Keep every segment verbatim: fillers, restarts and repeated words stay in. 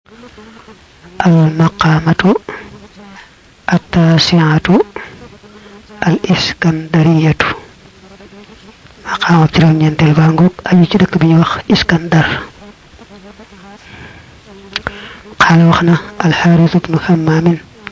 al maqamatu at-tasi'atu al iskandariyatu maqama juroom ñentel ba ngok aju ci dëkk bi ñu wax iskandar qala waxna al harith ibn hammam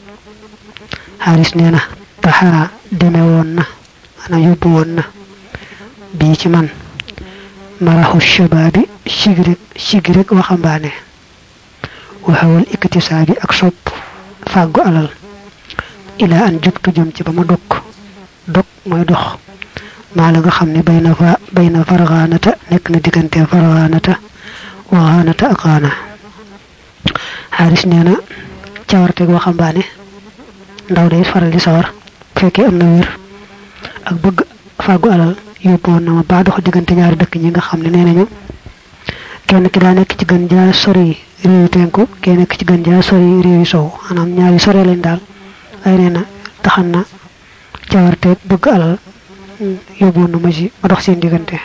haris neena taha deme won na ana yobbu won na bi ci man marahu shababi shigrek shigrek waxambaane waxawal iktisabi ak sopp fagu alal ila an juktu jëm ci bama dok dok moy dox ma la nga xamne bayna fa bayna farghanata nek na digante farghanata wa ghanata ak ghana haris neena ciawarte waxambaane ndaw day faral di sawar fekke am na wër ak bëgg fagu alal yobbo na ma ba dox digante ñaari dëkk ñi nga xamne nenañu kenn ki da nek ci gën ja sori réew tenku kenn nek ci gën ja sori réew sow anam ñaari sori lañ dal ay neena taxana ciawarte bëgg alal yobbo na ma ci ma dox seen digante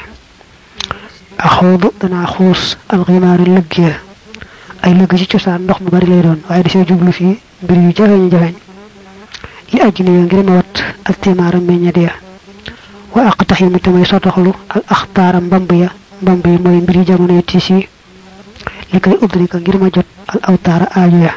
akhudu dana khus al ghimar al lugya ay lugg ci ciosan ndox mu bari lay doon waye da ci jublu fi mbir yu jafé ñu jafé li ajni ngir ma wat ak timara meññadiya wa aqtahimu tamay sotoxlu al akhtar mbambiya mbambi moy mbiri jamono ci ci li kay udrika ngir ma jot al awtara ajuya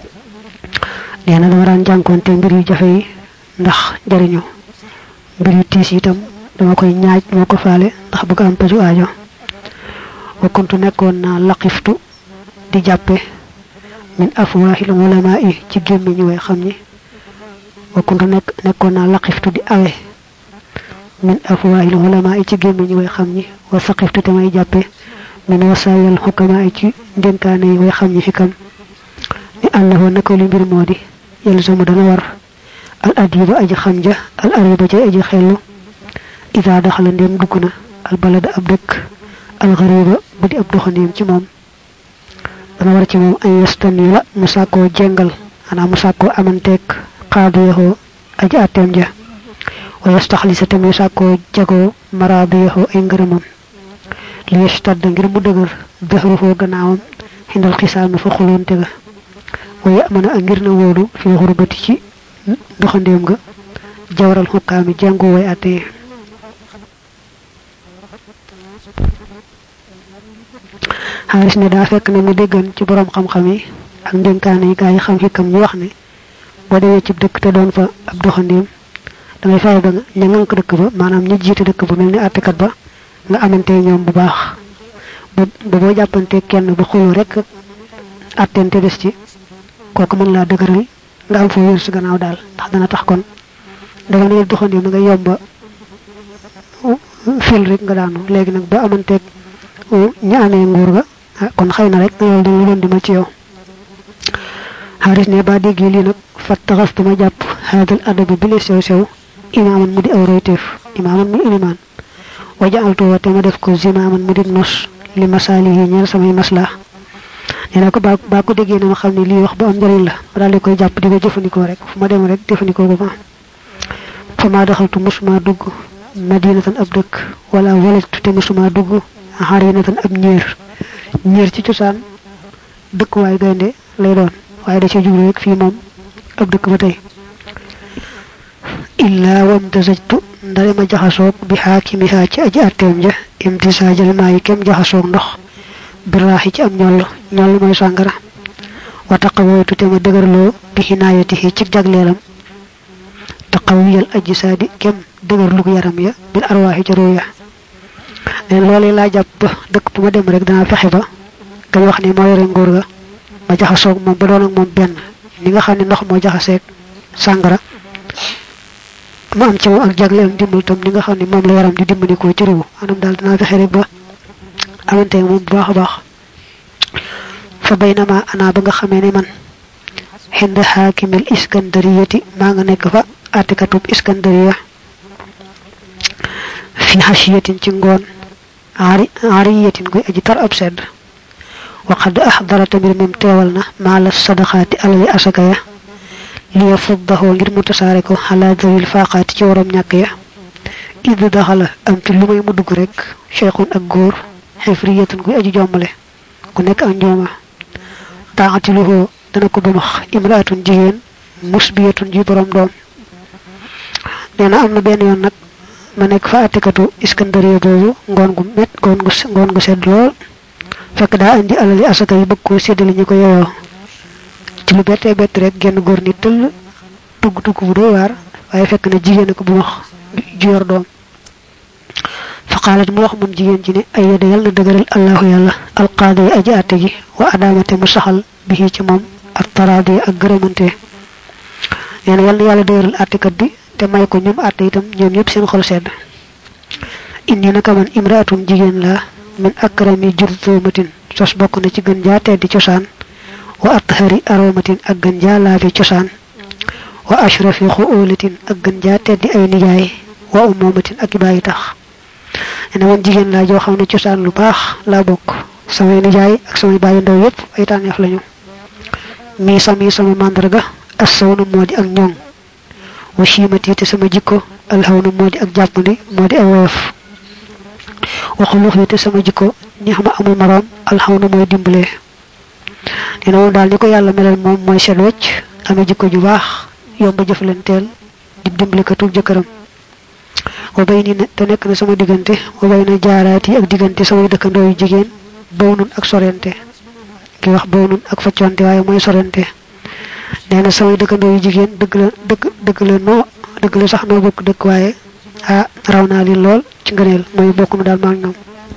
neena dama ran jankonté mbiri jafé ndax jariñu mbiri tisi itam dama koy ñaaj moko faale ndax bëgg am paju aajo wa kuntu nekkon na laqiftu di jappé min afwahil ulama'i ci gemmi ñu way xamni wa kuntu nek nekkon na laqiftu di awé min afwahil ulama'i ci gemmi ñu way xamni wa saqiftu tamay jappé min wasayil hukama'i ci denkaane way xamni hikam ni annahu nakoli mbir modi yelzamu dana war al adiba aji xamja al ariba ci aji xelu idha dakhala ndem duguna al balad ab dekk al ghariba budi ab doxandim ci mom dana war ci mom ay yastanila musako jengal ana musako amantek qadiyahu aji atem ja wa yastakhlisa tam musako jago marabiyahu ay ngërëmam li yastad ngir mu deugar dahruhu gannaawam hindal xisam fa xulonte ga wa yamana ngir na wodu fi xurbati ci doxandem ga jawral hukami jango way até haris ne da fekk na mu deggan ci borom xam xam yi ak ndenkaane gaay xam hikam ñu wax ne bo dewe ci dëkk te doon fa ab doxandem da ngay fay ba ñangal ko dëkk ba manam ñu jité dëkk ba melni atté kat ba nga amanté ñoom bu baax bo bo jappanté kenn bu xulu rek attenté des ci koku mën la dëgëral nga am fo yër ci gannaaw dal tax dana tax kon da nga ne doxandem nga yomba fil rek nga daanu légui nak ba amanté ñi amé nguur ga kon xeyna rek yow da nga di ma ci yow haris ne ba dégg li nak fataxastu ma japp hadal adab bi sew sew imaman mudi aw reytef imaman mu iman waja'altu wa tama def ko zimaman mudi nos li masalihi ñal samay maslah neena ko ba ba ko déggé na ma xamni li wax bu am njariñ la dal di koy japp di ko jëfandiko rek fu ma dem rek jëfandiko ko fa fa ma daxaltu musma dugg madinatan ab dëkk wala walatu te musuma dugg harinatan ab ñeer ñeer ci cosaan dëkk way gaynde lay doon waye da ci jublu rek fi mom ab dëkk ba tay illa wamtazajtu ndare ma jaxasoog bi hakimiha ci aji atem ja imtisajal may kem jaxasoog ndox birahi ci am ñol ñol moy sangara wa taqawaytu te ma degarlo bi hinayatihi ci jaglelam taqawiyal ajsadi kem degarlu yaram ya bil arwahi ci ruya ne lolé la japp dekk bu ma dem rek dana fexé ba ka wax ni mo yoré ngor ga ma jaxasoog mom ba doon ak mom ben ni nga xamni ndox mo jaxassé sangara ma am ci mo ak jaglem dimbal tam ni nga xamni mom la yaram di dimbali ko ci rew anam dal dana fexé rek ba amante mom bu baax baax fa baynama ana ba nga xamé ni man hind hakim al iskandariyati ma nga nek fa atikatub iskandariya fi hashiyatin ci ngon ari ariyatin koy aji tar ab sedd wa qad ahdarat min mim tewalna mala sadaqati alli asakaya li yafdahu ngir mutasare ko hala dawil faqati ci worom ñak ya id dakhala am ci lumay mu dug rek shaykhun ak goor hifriyatun koy aji jomale ku nek ak njoma taatiluhu dana ko bamax imraatun jigéen musbiyatun ji borom doom neena am na benn yoon nag ma nekk fa atikatu iskandariya boobu ngoon gu met ngoon gu ngoon gu sedd lool fekk daa andi alali asaka yi bëgg koo séddale ñi ko yeyoo ci lu bettee bett rek genn góor ni tëll tugg tugg bu doy waar waaye fekk na jigéen ko bu wax ju yor doom fa qaalat mu wax moom jigéen ji ne ay yada yàlla na dëgëral allahu yàlla alqaadi yi aji àtte ji wa adaamate mu saxal bi ci moom ak taraadi ak gërëmante nee na yàlla yàlla dëgëral àttekat bi te may ko ñoom àtte itam ñoom ñëpp seen xol sedd inni naka man imraatun jigéen laa min akrami jurzumatin sos bokk na ci gën jaa teddi cosaan wa athari aromatin ak gën jaa laabi cosaan wa ashrafi xuulatin ak gën jaa teddi ay nijaay wa umomatin ak bàyyi tax ene man jigéen laa joo xam ne cosaan lu baax laa bokk samay nijaay ak samay bàyyi ndaw yépp ay tànneef lañu mi sami sama mandarga assawna moo di ak ñoŋ wa shimati te sama jikko alhawna moo di ak jàppandi moo di ay woyof wa xuluxi te sama jikko ñi xam amul maroom alhawna mooy dimbalee dina moom daal ni ko yàlla melal moom mooy seen wecc amee jikko ju baax yomba jëfalanteel di dimbale ka tuub jëkkëram wa bay ni te nekk na sama diggante wa bay na jaaraati ak diggante samay dëkkandoo yu jigéen bow nun ak sorente ki wax bow nun ak facconte waaye mooy sorente nee na samay dëkkandoo yu jigéen dëgg la dëgg dëgg la noo dëgg la sax noo bokk dëkk waaye ah raw naa leen lool ci ngëneel mooy bokk nu daal maag ñoom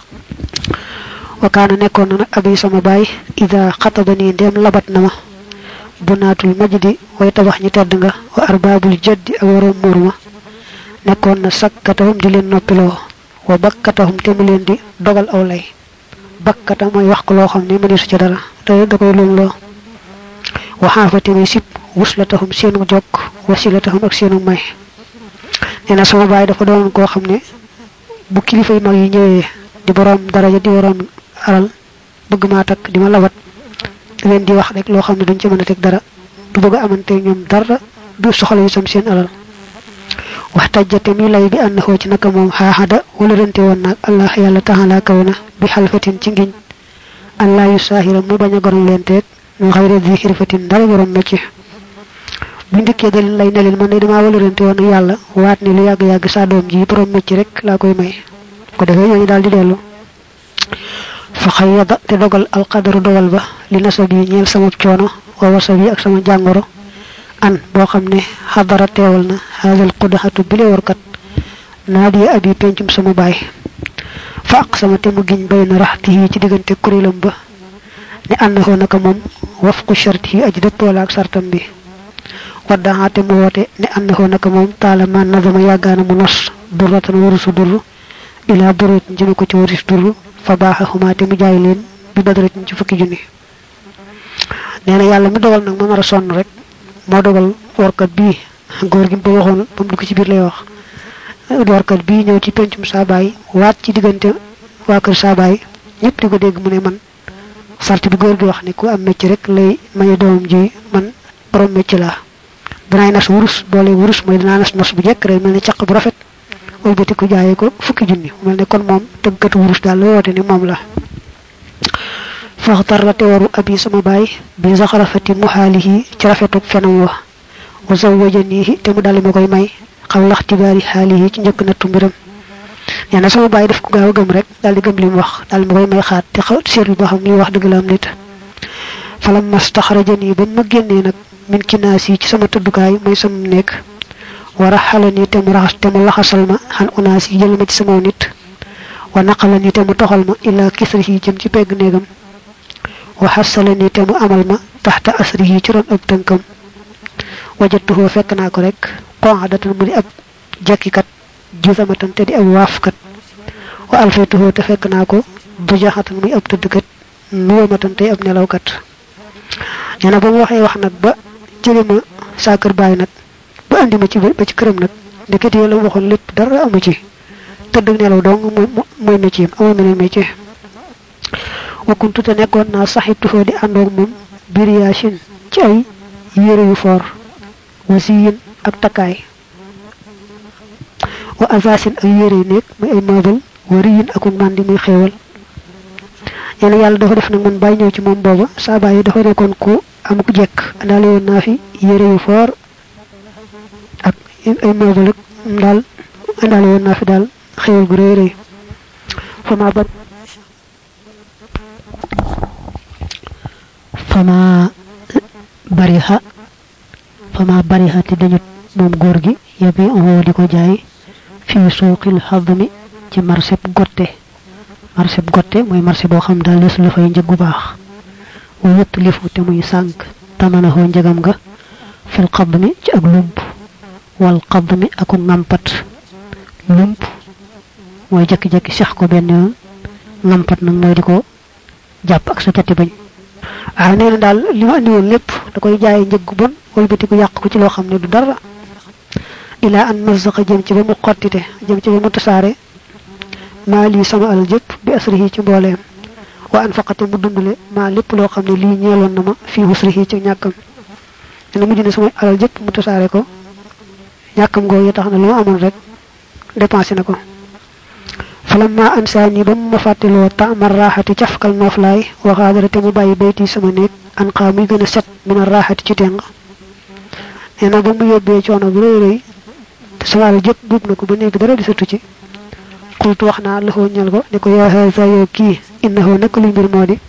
wa kaana nekkoon na nag abi sama baay ida xatabani ndem labat na ma bunaatul majdi way tabax ñi tedd nga wa arbaabul jaddi ak waroom muur ma nekkoon na sakkatahum di leen noppiloo wa bakkatahum te mu leen di dogal aw lay bakkata mooy wax ko loo xam ne mëneesu ci dara te da koy luum loo wa xaafate muy sib wuslatahum seenu jokk wasilatahum ak seenu may nee na sama baay dafa doon koo xam ne bu kilifa yu mag yi ñëwee di borom daraja di borom alal bëgg maa takk di ma labat da leen di wax rek loo xam ne duñ ci mën a teg dara du bëgg a amante ñoom dara du soxla yu sam seen alal wax tajjate mi lay bi ànd xoo ci naka moom xaaxada wala rente woon naag allah yàlla taxalaa kaw na bi xalfatin ci ngiñ allah yu saahira mu bañ a goron leen teeg mu xayre di xirfatin dara borom métier bu ndikkee da leen lay ne leen man ne damaa wala rente woon ak yàlla waat ni lu yàgg-yàgg saa doom ji borom métier rek laa koy may ko defee ñooñu daal di dellu fa xayyada te dogal alqadaru dogal ba li nasab yi ñeel sama coono wa wasab yi ak sama jàngoro an boo xam ne xadara teewal na haadal qudaxatu bile warkat naadiya abi pencum sama baay fa aq sama te mu giñ bay na raxti yi ci diggante kuréelam ba ne ànd xoo naka moom wafqu sharti yi aji dëppoo la ak sartam bi waddaxaate mu woote ne ànd xoo naka moom taala man nazama yàggaana mu nos durratan warusu durru ila durut jëme ko ci waris durru fa baaxa xumaate mu jaay leen bi badaratin ci fukki junni nee na yàlla mi dogal nag ma mar a sonn rek moo dogal warkat bii góor gi ba waxoon ba mu dugg ci biir lay wax warkat bii ñëw ci pencum saabaay waat ci diggante waa kër saabaay ñëpp di ko dégg mu ne man sart bi góor gi wax ne ku am métier rek lay maye doomam ji man borom métier laa danaay nas wurus boole wurus mooy danaa nas nos bu jekk rek mel ne caq bu rafet wëlbati ko jaayee ko fukki junni mel ne kon moom tëggkatu wurus daal la woote ni moom la faxtar la te waru abi sama baay bi zaxarafati muhaalihi ci rafetuk fenam wa wa zawwajanihi te mu daldi ma koy may xaw lax tibaari xaalihi ci njëkk nattu mbiram nee na sama baay daf ko gaaw a gëm rek daldi gëm li mu wax daldi ma koy may xaat te xaw seetlu boo xam ni wax dëgg la am nit falam mastaxrajani ba ma génnee nag min kinaas yi ci sama tëddukaay mooy sama nekk wa raxalani te mu raxas te mu laxasal ma xan unaas yi jël ma ci sama nit wa naqalani te mu toxal ma ila kisrihi jëm ci pegg néegam wa xasalani te mu amal ma taxta asrihi ci ron ab tënkam wajatuhoo fekk naa ko rek qonadatan mu di ab jekkikat jusamatan te di ab waafkat wa alfaytuhoo te fekk naa ko dujaxatan muy ab tëddkat nuwamatan tey ab nelawkat nee na ba mu waxee wax nag ba jële ma saa kër baay nag ba andi ma ci ba ci këram nag ndeket yi la mu waxoon lépp dara amu ci tëdd ak nelaw dong mooy mooy métier am amoo meneen métier wa kuntu te nekkoon naa saxituhoo di àndoog moom biriyaasin ci ay yére yu foor wasiyin ak takkaay wa asasin ak yére yu nekk muy ay meuble wariyin ak màndi muy xéewal yalla yalla dafa def nak man bay ñew ci mom boba sa bay dafa nekkon ku am ku jek andale won na fi yere yu for ak ay meuble dal andale won na fi dal xewal gu reey reey fama ba fama bariha fama bariha ti dañu mom gor gi yabi o diko jaay fi suqil hadmi ci marché gotte marché gotte moy marché bo xam dal les la fay njëgu baax wa yutlifu te muy sank tamana ho njëgam ga fil qadmi ci ak lump wal qadmi ak ngampat lump moy jekki jekki sax ko ben yoon ngampat nak moy diko japp ak sa tati bañ ah neena dal lima andi won lepp da koy jaay njëgu bon wal betiku yaq ko ci lo xamne du dara ila an marzaqa jëm ci ba mu xottite jëm ci ba mu tassare mali sama al jep bi asrihi ci mbolem wa anfaqata mu dundule ma lepp lo xamne li ñeelon na ma fi husrihi ci ñakam dina mu jëne sama alal jep mu tassare ko ñakam go ya taxna lu amon rek dépenser nako falamma ansani bam ma fatelo ta'mar rahati tiafkal noflay wa ghadarati mu bayyi beyti sama nek an qami gëna set min rahati ci teng ena bam yobbe ciono bu reey reey sama jep bub nako ba nek dara di setu ci qultu waxna lahu ñal ko ne ko ya haza yo ki innahu nak li mbir modi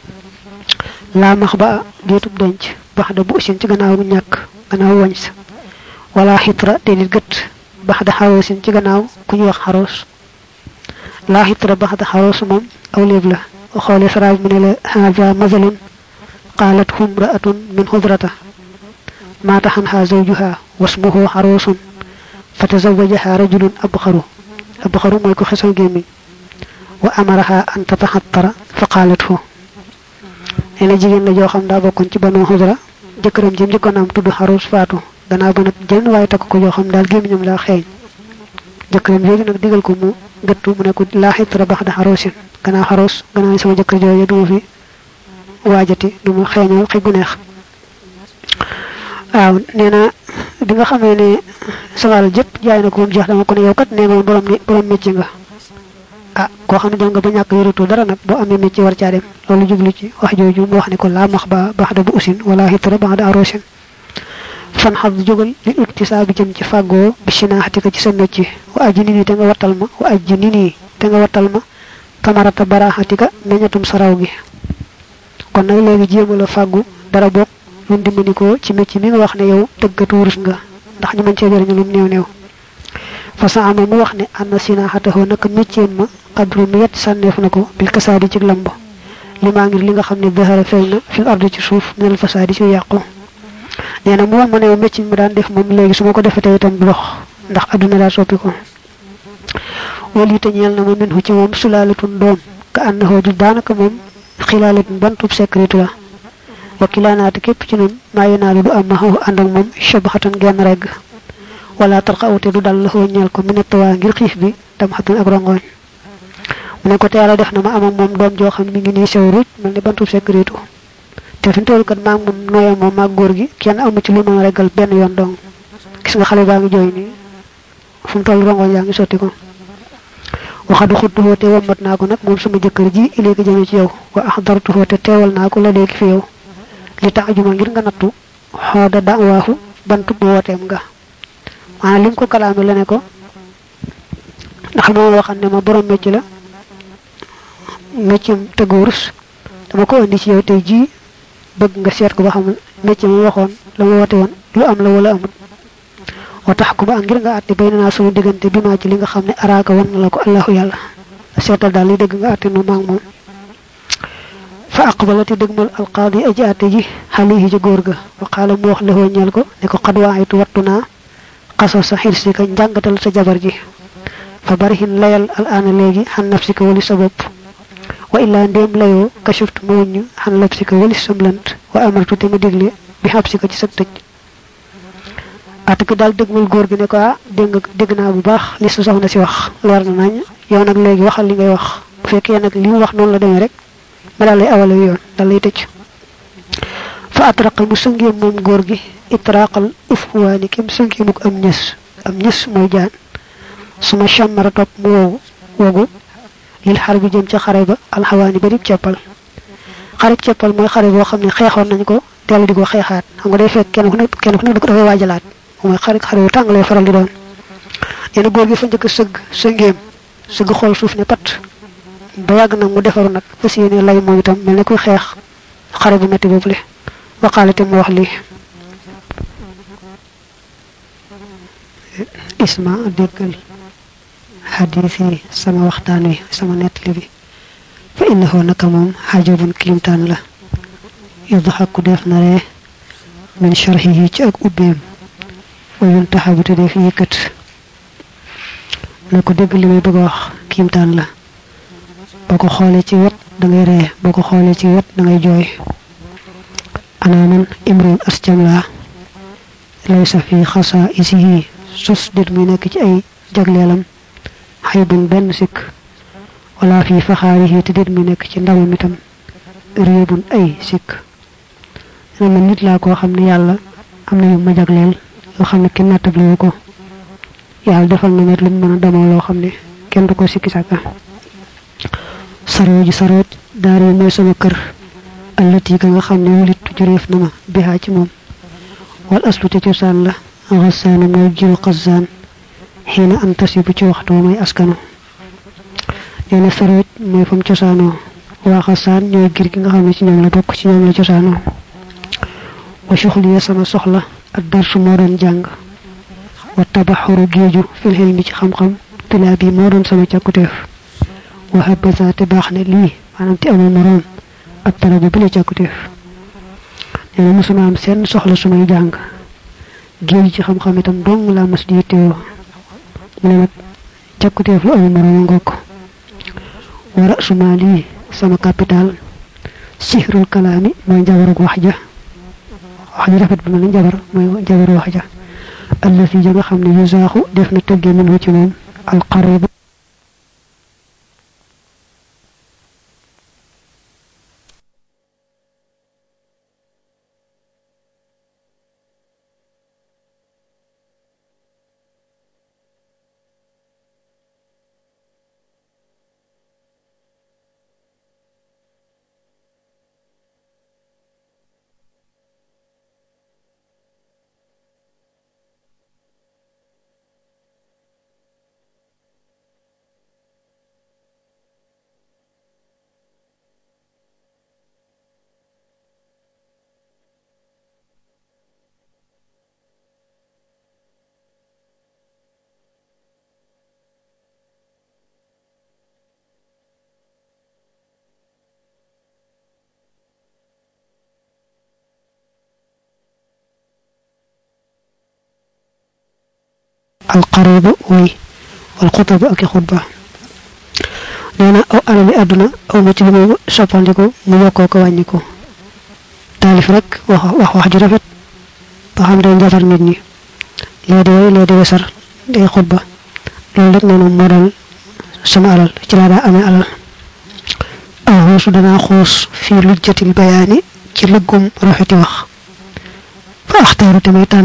la makhba getub denc baxda bu sin ci gannaaw bu ñak gannaaw wañs wala hitra te nit gët baxda xawasin ci gannaaw ku ñu wax xaros la hitra baxda xaros mom aw leeb la xolé saraj mu ne la haza mazalun qalat humra'atun min hudrata ma tahanha zawjuha wasmuhu harusun fatazawwajaha rajulun abkharu abkharu moy ko xesal gemi wa amaraha an tatahattara faqalathu ene jigen la jo xam da bokkon ci banu hudra jëkëram jëm jëkkon am tuddu harus faatu gannaaw ba nak jël way tak ko jo xam dal gemi ñum la xeñ jëkëram jëgi nak digal ko mu gëttu mu ne ko la hitra baxda harusin gannaaw harus gannaaw sama jëkër joye du fi wajati du mu xeñal xegu neex waaw neena bi nga xamé né sawal jëpp jaay na ko mu jeex dama ko né yow kat né nga borom ni borom métier nga ah ko xamné dem nga ba ñak yëratu dara nak bo amé métier war ca dem lolu jublu ci wax joju mu wax ni ko la makhba ba'da bu usin wala hitra ba'da arusin fan hab jogal li iktisabi jëm ci fago bi shinahati ko ci sa métier wa ajnini te nga watal ma wa ajnini te nga watal ma kamarata barahatika meñatum saraw gi kon nak legi jëmu la fagu dara bok lu dimbali ko ci métier mi nga wax ne yow teggatu wurus nga ndax ñu mën ci jëriñu lu neew neew fa saama mu wax ne anna sinahatahu nak métier ma qadru miyat sanef nako bil kasadi ci lamb lima ngir li nga xamne dahara fayna fil ardi ci suuf min al fasadi ci yaqku neena mu ma ne métier mi daan def mom legi suma ko defete itam du dox ndax aduna da soppi ko wali te ñeel na mo min hu ci mom sulalatun doom ka annahu du danaka mom khilalatun bantub secret la wakilanat kep ci ñun mayena du am ma and ak mom shabhatan genn reg wala tarqawte du dal ho ñal ko minatawa ngir xif bi tam xatun ak rongoñ mu ne ko teela def na ma am ak mom doom jo xam mi ngi ni sew ruj melni bantu secretu te fi tol kat ma mom noyam mom ma gor gi kenn amu ci lu ma regal ben yoon dong gis nga xale ba nga joy ni fu tol rongoñ ya ngi soti ko waxadu xuddu te wamat na ko nak mom sama jëkër ji ilegi jëme ci yow wa ahdartu te teewal na ko la legi fi yow li taajuma ngir nga nattu xoda da'wahu bantu bu wotem nga ana lim ko kalaame la ne ko ndax mo waxane ma borom métier la métier te gorus dama ko andi ci yow tay ji bëgg nga sét ko ba xam métier mo waxon la mo woté won lu am la wala amul wa tahkuma ngir nga atté baynana suñu digënté bima ci li nga xamné araka won la ko allah yalla sétal dal li dëgg nga atté no mak mom fa aqbalati degmal alqadi ajati ji halihi ji gorga wa qala mu wax la ho ñal ko ne ko qad wa'aytu wattuna qasasa hirsika jangatal sa jabar ji fa barihin layal al'ana legi han nafsika wali sabab wa illa ndem layo kashuftu moñu han nafsika wali samlant wa amartu te ma digle bi habsika ci sak tej atak dal degmal gor gi ne ko deng degna bu baax li su soxna ci wax leer na nañ yow nak legi waxal li ngay wax bu fekke nak li wax non la demé rek ma dal lay awale yoon dal lay tecc fa atraqa musangi mom gor gi itraqal ufwani kim sangi muk am ñess am ñess moy jaan suma shamara top mo wogu lil harbi jëm ci xare ba al hawani bari ciopal xare ciopal moy xare bo xamne xexon nañ ko telu diko xexaat xam nga day fekk kenn ku nekk kenn ku nekk da koy wajalaat moy xare xare yu tang lay faral di doon yene goor gi fa ñëk seug sengem seug xol suuf ne pat ba yag nak mu defaru nak fasiyene lay mo itam melni kuy xex xare bu metti bobu le waqalati mu wax li isma dekal hadisi sama waxtaan wi sama nettali bi fa innahu nakamum hajabun kilimtan la yadhaku def na re min sharhihi ci ak ubbeem wa yuntahabu te def yëkkat nako dégg li may bëgg wax kilimtan la bako xolé ci wet da ngay ree bako xolé ci wet da ngay joy ana man imrun asjamla laysa fi khasa'isihi sus dit muy nek ci ay jaglelam haybun ben sik wala fi fakharihi te dit muy nek ci ndamam itam riyabun ay sik dama nit la ko xamne yalla amna yu ma jaglel yo xamne kenn natablu ko yalla defal na net lu mëna dama lo xamne kenn du ko sikki saka saro ji sarot dari moy sama kër allati ka nga xamne wulit jureef nama biha ci mom wal aslu te ciosan la غسان موجل قزان حين أنتسب ci waxtu may askanu neena sarot moy fam ciosano wa xasan ñoy gir gi nga xamne ci ñoom la bok ci ñoom la ciosano wa shukhli sama soxla ak darsu mo doon jang wa tabahuru geju fil hilmi ci xam xam tilabi mo doon sama ciakutef wa habza te baxne li manam ti amul morom ak talabu bi la ciakutef neena musuma am sen soxla sumay jang geej ci xam xam itam dong la mas di teew mu nak ciakutef lu amul morom ngok wa ra'su mali sama capital sihrul kalami moy jabaru wax ja wax ja rafet bu mel jabar moy jabaru wax ja allati ja nga xamne yuzaxu def na tegge min ci mom al qarib القريب وي والخطب اك خطبه neena aw alami aduna aw ma ci limu soppandiko mu yokko ko wagniko talif rek wax wax wax ju rafet ba xam day njafar nit ñi lé de lé de wessar day khutba lolou rek noonu mo dal sama alal ci la da amé alal aw su dana xoss fi lujjatil bayani ci leggum rafeti wax fa axtaru tamay tan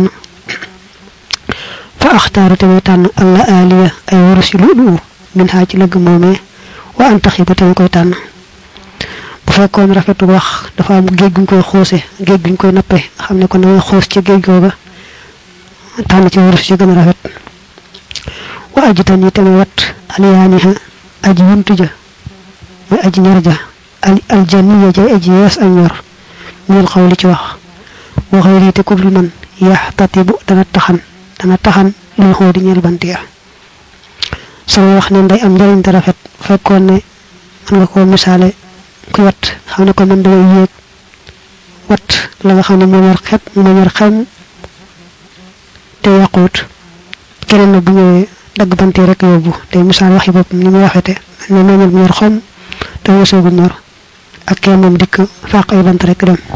fa axtaru tamay tan alla aliya ay warsilu min ha ci legg momé wa antakhiba tamay koy tan bu fekkon rafetu wax dafa am geej guñ koy xossé geej guñ koy nappé xamné ko na xoss ci geej goga tan ci wurus ci gëna rafet wa ajitani tamay wat aliyaniha aji wuntuja moy aji ñarja al aljaniya ja aji yas ak ñor ñu xawli ci wax wa xeyri te kubul man yahtatibu dana taxan dana taxan ñu xodi ñel bantiya sama wax ne nday am njariñ te rafet fekkon ne man nga ko misalé ku wat xamne ko man dama yek wat la nga xamne mo war xet mo war xam te yaqut keneen na bu ñewé dag banti rek yobbu te misal waxi bop ni mu waxete ne mo ñu ñor xam te yeso gu ñor ak ke mom dik faq ay bant rek dem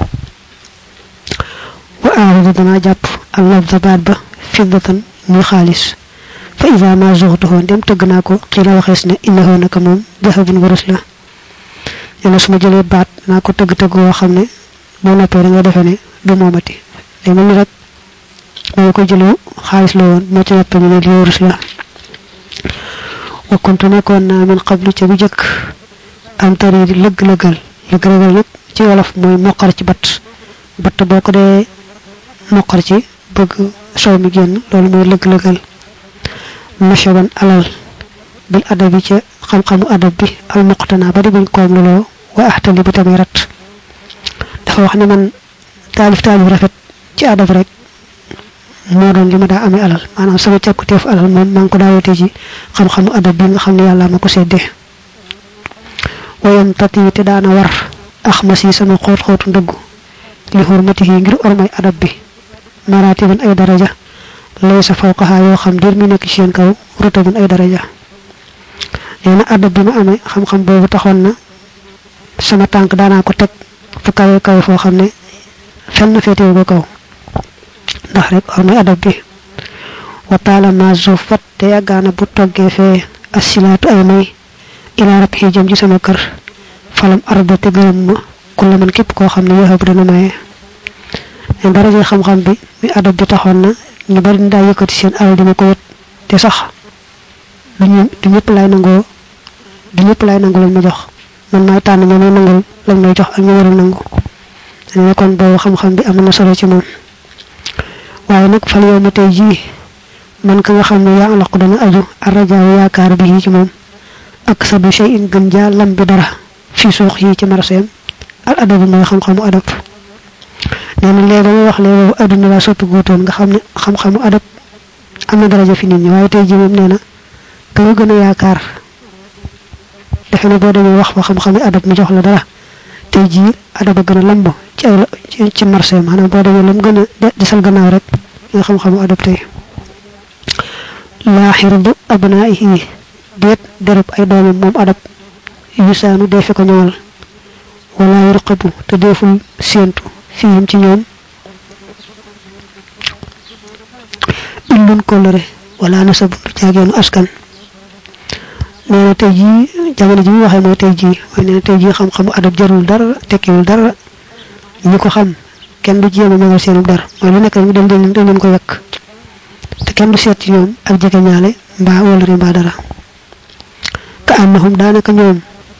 wa a'udhu dana japp allah zabat ba fiddatan mu khalis fa iza ma zuhtuhu dem tegna ko xila waxes ne innahu naka mom dahabun warus la yalla suma jëlé baat na ko tegg tegg wo xamne bo noppé nga defé ne du momati day mel rek mo ko jëlu xaliss la won mo ci noppé ne li warus la wa kuntu nekkoon naa min qablu ca bu jëkk am tari di lëgg lëggal lëgg lëggal nag ci wolof mooy moqar ci bat bat boo ko dee moqar ci bëgg soow mi génn loolu mooy lëgg lëggal mashaban alal bil adabi ca xam-xamu adab bi al muqtana ba di buñ koom loloo wa ahtali bi tamit rat dafa wax ne man taalif taalif rafet ci adab rek moo doon li ma daa amee alal maanaam sama càkkuteef alal moom maa ngi ko daa wutee ci xam-xamu adab bi nga xam ne yàlla ma ko seddee wayam tati te daana war axmas yi sama xoot xootu ndëggu li xurmati yi ngir ormay adab bi maratiban ay daraja lay sa fawqaha yoo xam dir mi nekk ci seen kaw rutabun ay daraja nee na adab bi ma amee xam-xam boobu taxoon na sama tànk daanaa ko teg fu kawe kawe foo xam ne fenn féetewu ko kaw ndax rek ormay adab bi wa taala ma zufat te yàggaana bu toggee fee asilaatu ay may ila rab xii jëm ci sama kër falam arda te gërëm ma kulla man képp koo xam ne yoxabu dana maye en daraje xam-xam bi mi adab bi taxoon na ñu bari daa yëkkati seen alal di ma ko wet te sax duñu du ñëpp lay nangoo du ñëpp lay nangu lañ ma jox man maay tànn ñoo may nangul lañ may jox ak ñu warul nangu dañu kon boobu xam-xam bi am na solo ci moom waaye nag fal yow ma tey jii man ka nga xam ne yaa alaqu dana aju arrajaaw yaakaar bi ci moom ak sa du shay in gën jaa lam bi dara fii suux yi ci marseem al adabu mooy xam-xamu adab nee na léegi dama wax léegi adduna laa sotti guutoon nga xam ne xam-xamu adab am na daraja fi nit ñi waaye tey jii moom nee na ka nga gën a yaakaar defe ne boo demee wax fa xam-xami adab mi jox la dara tey jii adab a gën a lamb ci ay ci marseem maanaam boo demee lam gën a desal gannaaw rek nga xam-xamu adab tey laa xirdu abnaa'ihi deet derub ay doomam moom adab yusaanu defe ko ñëwal wala yurqabu te deful séentu fiim ci ñoom illun kolore wala nasabu jaageenu askan nee na tey jii jamono ji mu waxee mooy tey jii waaye nee na tey jii xam-xamu adab jarul dara tekkiwul dara ñu ko xam kenn du jéem a ñëwal seenu dar mooy lu nekk rek dem dañ leen ko yekk te kenn du seet ci ñoom ak jege ñaale mbaa wala ri mbaa dara ka annahum daanaka ñoom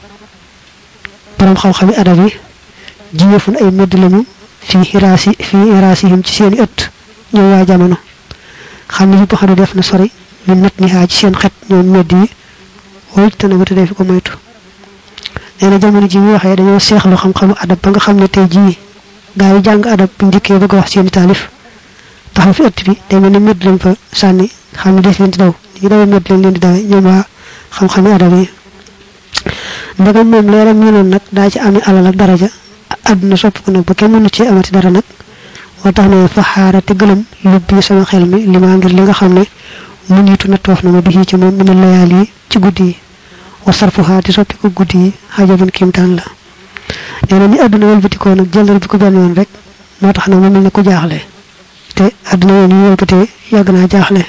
borom xam-xami adab yi jiyefun ay medd lañu fii xiraasi fii xiraasihim ci seeni ëtt ñëw waa jamono xam ne yëpp xadu def na sori ñu nat ni xaa ci seen xet ñoom medd yi wóoj te nagatu def ko moytu nee na jamono ji mu waxee dañoo seexlu xam-xamu adab ba nga xam ne tey jii gaa yi jàng adab bu njëkkee bëgg a wax seeni taalif taxaw fi ëtt bi day mel ne medd lañ fa sànni xam ne des leen di daw ñu daw medd lañ leen di dawe ñoom waa xam-xami adab yi ndagam moom leeram ñu noonu nag daa ci amee alal ak daraja àdduna sopp ko nag ba kenn mënu ci amati dara nag moo tax ne fa xaarate gëlëm lubbi sama xel mi li maa ngir li nga xam ne mu niitu na toof na ma bi ci moom mina layaal yi ci guddi yi wa sarfuha di soppi ko guddi yi xajabun kiimtaan la nee na ni àdduna wëlbatikoo nag jëlal bi ko benn yoon rek moo tax nag mu mel ne ko jaaxle te àdduna yoon yi wëlbatee yàgg naa jaaxle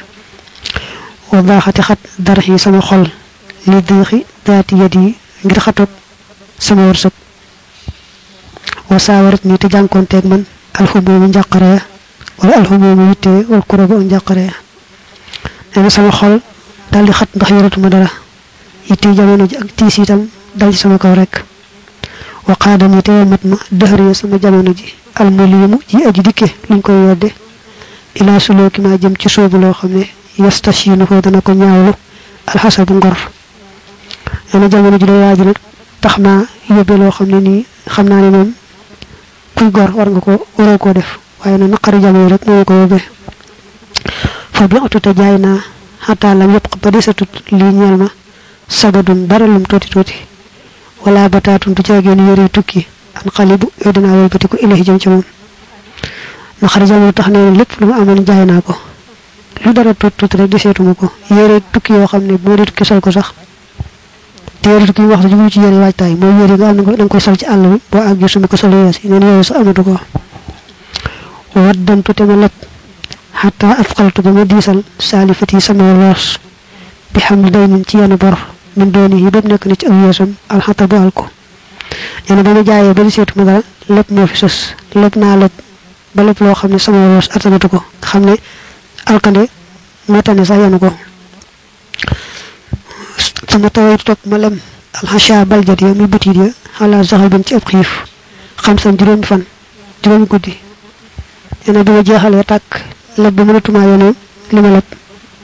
wa baaxati xat dara yi sama xol li diixi daati yat yi ngir xatoog sama wërsëg wa saawarat nii te jànkoonteeg man alxumoomu njàqare wala alxumoomu yittee wala kurébu ak njàqare nee na sama xol daal di xat ndax yoratuma dara yittee jamono ji ak tiis itam dal ci sama kaw rek wa qaadani te womat ma dëxëriya sama jamono ji almuliimu ji aji dikke luñ koy wedde ilaa sulooki maa jëm ci soobu loo xam ne yastashinu foo dana ko ñaawlu alxasabu ngor nee na jamono ji day waaji nag tax naa yóbbe loo xam ne nii xam naa ne moom kuy gor war nga ko waroo koo def waaye nag naqari jamono rek moo ko yóbbe fa bi atu te jaay naa xataa lam yëpp ba desatut lii ñeel ma sabadun dara lum tuuti tuuti wala bataatun du caageen yëre tukki an xalibu yow dinaa wëlbati ko ilahi jëm ci moom naqari jamono tax nee na lépp lu ma amoon jaay naa ko lu dara tuuti tuuti rek deseetuma ko yëre tukki yoo xam ne boo dee tukki sol ko sax te yëre tukki wax ju ci yëre waajtaay mooy yëre nga am na nga koy sol ci àll bi boo àggee su ma ko solee yees neen yooyu sa amatu ko waddantu te ma leb xataa afqaltu ba ma diisal saalifati sama loos bi xam day nin ci yenn bor min dooni yi bépp nekk na ci aw yeesam alxata bu al ko nee na ba ma jaayee ba di seetuma dara lépp moo fi sës lépp naa lépp ba lépp loo xam ne sama loos attanatu ko xam ne alkande moo tane sax yenu ko sama tawaytu topp ma lem alxasha baljat ya muy butit ya xala zaxabin ci ab xiif xam sam juróomi fan juróomi guddi ena bi ma jeexalee tàkk leb bi mënatumaa yone li ma leb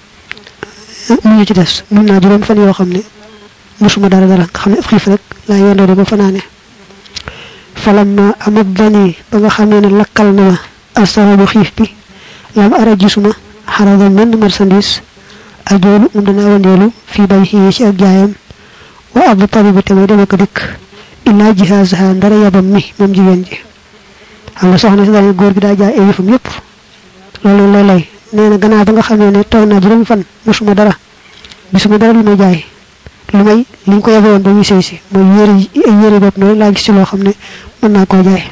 mu ñu ci des mun naa juróomi fan yoo xam ne musuma dara dara nga xam ne ab xiif rek laa yendoo di ko fanaane falamma amab dani ba nga xamee ne lakkal na ma asarabu xiif bi lam ara gisuma xarada menn marchandise ajoolu um dana wandeelu fii bay xii ci ak jaayam wa ab taribu te may dama ko dikk illa jihaasaha ndara yabam mi moom jigéen ji xam nga soxna si dañu góor gi daa jaay ay yëfam yëpp loolu lay lay nee na gannaaw ba nga xamee ne toog naa juróomi fan musuma dara gisuma dara lu may jaay lu may li ñu ko yabe woon ba muy sëy si mooy yére ay yére bopp noonu laa gis ci loo xam ne mën naa koo jaay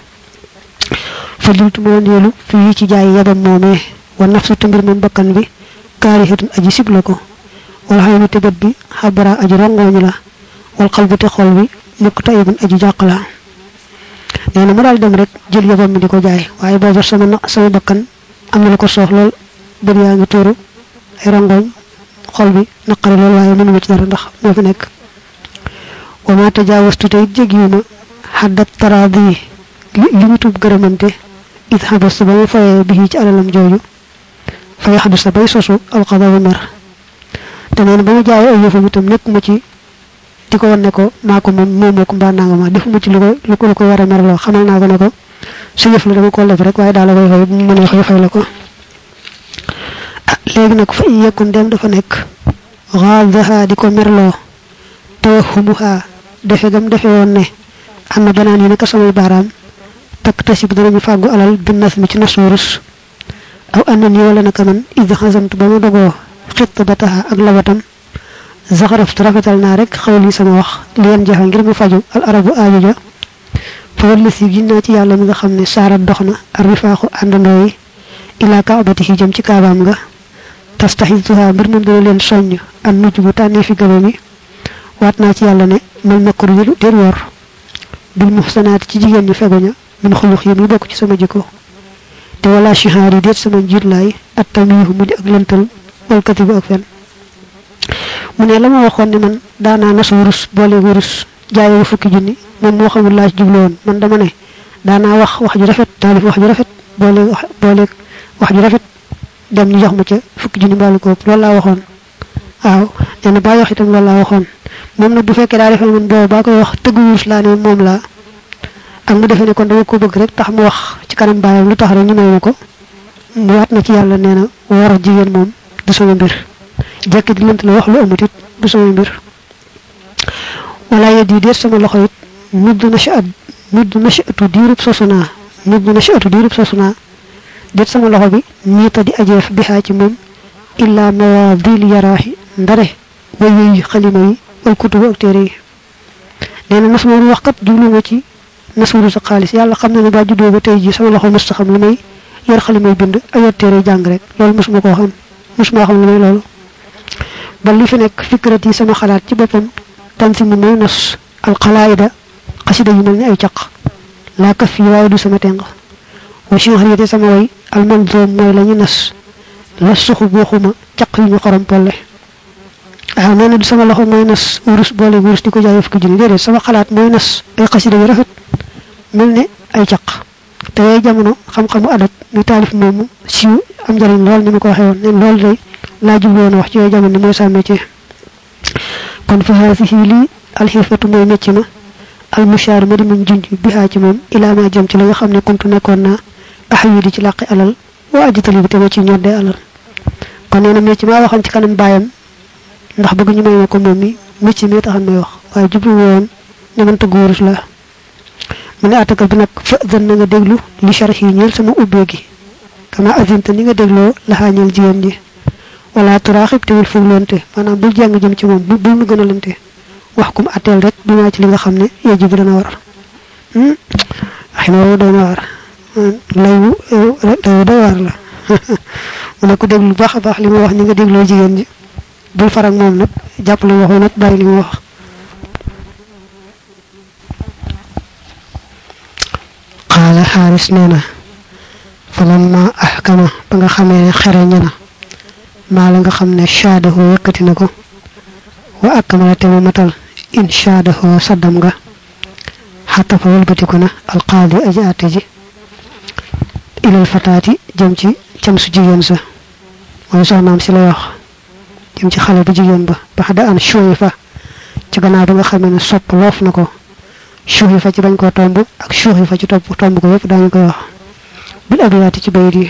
fa jultu ma wandeelu fii ci jaay yabam moomee wa nafsu tambir moom bakkan bi kaarihatun aji sib la ko wal xaynu te bët bi xabara aji rongooñu la wal xalbu te xol bi mukk tayibun aji jàq la nee na ma daal dem rek jël yabam mi di ko jaay waaye booba sama na sama bakkan am na la ko soox lool bët yaa ngi tuuru ay rongooñ xol bi naqari lool waaye mënuma ci dara ndax moo fi nekk wa ma tajaawastu te it jéggiwuma xaddat taraadi li mu tub gërëmante it xabas ba ma fayee bi ci alalam jooju fa yaxdu sa bay sosu alxadabu mer te nee na ba ma jaayee ay yëfam itam nekk ma ci di ko wan ne ko maa ko moom moomoo ko mbaa nanga ma defuma ci lu ko lu ko lu ko war a mer loo xamal naa ko ne ko su yëf la dama ko leb rek waaye daal la koy fay bu mu mënee xëy fay la ko ah léegi nag fa yekkun dem dafa nekk xaadaha di ko merloo tawahumuha defe gam defe woon ne am na banaan yi naka samay baaraam takk tasib danañu fàggu alal bi nas mi ci nas wurus aw annan yi wala naka man id xasamtu ba ma dogoo xitt ba taxa ak labatam zaxaraftu rafetal naa rek xaw lii sama wax li yen jafe ngir mu faju al arabu aaju ja fa walla si giñ naa ci yàlla mi nga xam ne saarat dox na ar rifaaxu àndandoo yi ilaa kaabatihi jëm ci kaabaam nga tastaxisuha mbir moom dana leen soññ an nuj bu tànnee fi gaba mi waat naa ci yàlla ne mal makru yi dér wor bil muxsanaati ci jigéen ñu feguña min xulux yi muy bokk ci sama jikko te wala chihaar yi déet sama njiit laay at tamihu mu di ak lëntal walkati bu ak fen mu ne la ma waxoon ne man daanaa nas wurus boole wurus jaayoo fukki junni moom moo xamul laa ci jublu woon man dama ne daanaa wax wax ju rafet taalif wax ju rafet boole boole wax ju rafet dem ñu jox ma ca fukki junni mbaalu ko loolu laa waxoon waaw nee na bàyyi wax itam loolu laa waxoon moom nag bu fekkee daa defee man boobu baa koy wax tëgg wurus laa ne moom laa ak mu defee ne kon dama ko bëgg rek tax mu wax ci kanam baayam lu tax rek ñu may ma ko mu waat na ci yàlla nee na war a jigéen moom du sama mbir jekki di lënt la wax lu amut it du sama mbir wala yedd yi déet sama loxo it mudd na si at mudd na si atu diirub sosunaa mudd na si atu diirub sosunaa déet sama loxo bi niita di ajeef bi xaa ci moom illa mawaadil yaraaxi ndare way yi xalima yi wal kutubu ak téere yi nee na nas ma wax kat jublu ma ci nasuru sa xaalis yàlla xam na ne ba juddoo ba tey ji sama loxo mës ta xam lu may yor xalimay bind ak yor téere jàng rek loolu mosuma koo xam mosuma xam lu may loolu ba li fi nekk fikrat yi sama xalaat ci boppam tansi mu mooy nos alxalaayida xasida yu mel ni ay caq laa kaf fii waaye du sama teng wa chinxarité sama way almanzoom mooy la ñu nas la suxu booxuma caq yu ñu xorom polle waaw nee na du sama loxo mooy nas wurus boole wurus di ko jaay fukki junni déedéet sama xalaat mooy nas ay xasida yu rafet mel ne ay caq te yooyu jamono xam-xamu adat muy taalif moomu siiw am njëriñ lool ni ma ko waxee woon ne loolu day laa jubloon wax ci yooyu jamono mooy sa métier kon fa haasihi lii alxifatu mooy métier ma almushaar ma di muñ junj bihaa ci moom ilaa ma jëm ci la nga xam ne kuntu nekkoon naa axayu di ci làqi alal waa ajitali bi te ma ci ñoddee alal kon nee na métier maa waxoon ci kanam baayam ndax bëgg ñu may ma ko moom mi métier mi taxan may wax waaye jublu woon ne man tëgg wurus la mu ne atakal bi nag fa zan na nga déglu li charx yi ñeel sama ubbee gi kama azinta ni nga dégloo laxaa ñeel jigéen ji wala turaaxib te wul fugloonte maanaam bul jàng jëm ci moom bu bul mu gën a lante wax kum atteel rek bi maa ci li nga xam ne yeji bi dana war waxin woowu dana war layu layu day war la mu ne ko déglu baax a baax li ma wax ni nga dégloo jigéen ji bul farak moom nag jàpp li waxu nag bàyyi li mu wax qaala xaaris nee na falamma ahkama ba nga xamee xereñe na maa la nga xam ne shaadahu yëkkati na ko wa akmala tamu matal inshadahu sadam nga hatta fa walbatikuna al qadi ajati ji ila al fatati jëm ci cam su jigen sa moy soxnam ci lay wax jëm ci xale bu jigen ba baxda an shuifa ci gannaaw ba nga xamé ne sopp loof nako shuifa ci bañ ko tomb ak shuifa ci top tomb ko yépp dañu koy wax bil abiyati ci baydi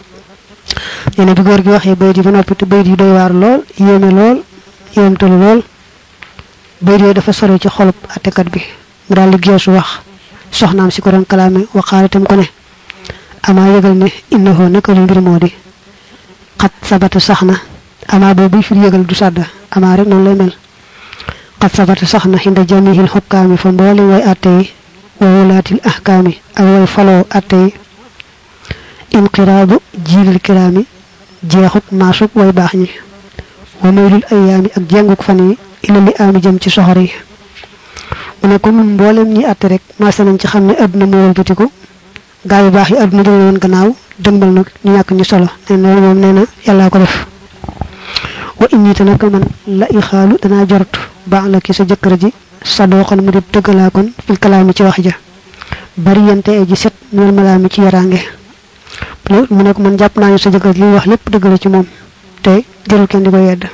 ñene bi góor gi waxee baydi ba noppi te baydi doy waar lool yéeme lool yéemtal lool baydi dafa sore ci xolub attekat bi mu daal di geesu wax soxnaam si ko doon kalaame waxaalatam ko ne ama yëgal ne innahu naka li mbir moo di xat sabata saxna ama boobu fi yëgal du sàdda ama rek noonu lay mel xat sabata saxna hinda jamihil xukkaami fa mboole way atte yi wa wulaatil ahkaami ak way faloo atte yi inqiraadu jiilil kiraami jeexuk maasuk way baax ñi wa maylul ayaami ak jenguk fan yi ila li aami jëm ci soxor yi mu ne ko nun mboolem ñi atte rek maase nañ ci xam ne adduna moo wëlbatiku gaa yu baax yi adduna jële woon gannaaw dëngbal nag ñu ñàkk ñu solo nee na moom nee na yàllaa ko def wa inni te naka man la i xaalu danaa jorot baax la ki sa jëkkër ji sa dooxan mu di dëggalaa kon fil kalaami ci wax ja bari yante e ji set ñeel malaami ci yaraange mu ne ko man jàpp naa ne sa jëkkër li wax lépp dëgg la ci moom te jërul kenn di ko yedd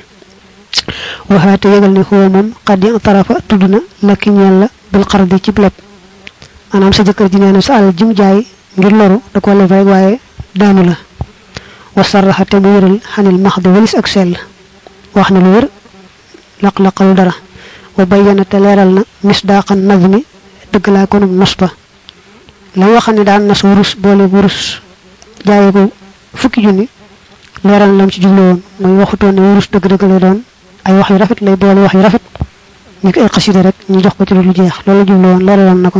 waxaate yëgal ne huwa moom xaddi tarafa tudd na la ki ñeel la bil xardi ci lépp maanaam sa jëkkër ji nee na sa alal jim jaay ngir loru da ko lef rek waaye daanu la wa sarraxa te mu wéral xanil maxdi walis ak sell wax na lu wér laq-laqalu dara wa bayyana te leeral na misdaqan nazmi dëgg laa konum nos ba la waxam ne daan nas wurus boole wurus jaayee ko fukki junni leeral lam ci jublu woon mooy waxutoon ne wurus dëgg-dëgg lay doon ay wax yu rafet lay boole wax yu rafet ni ko ay xasida rek ñu jox ko ci lu jeex loolu jublu woon leeraloon na ko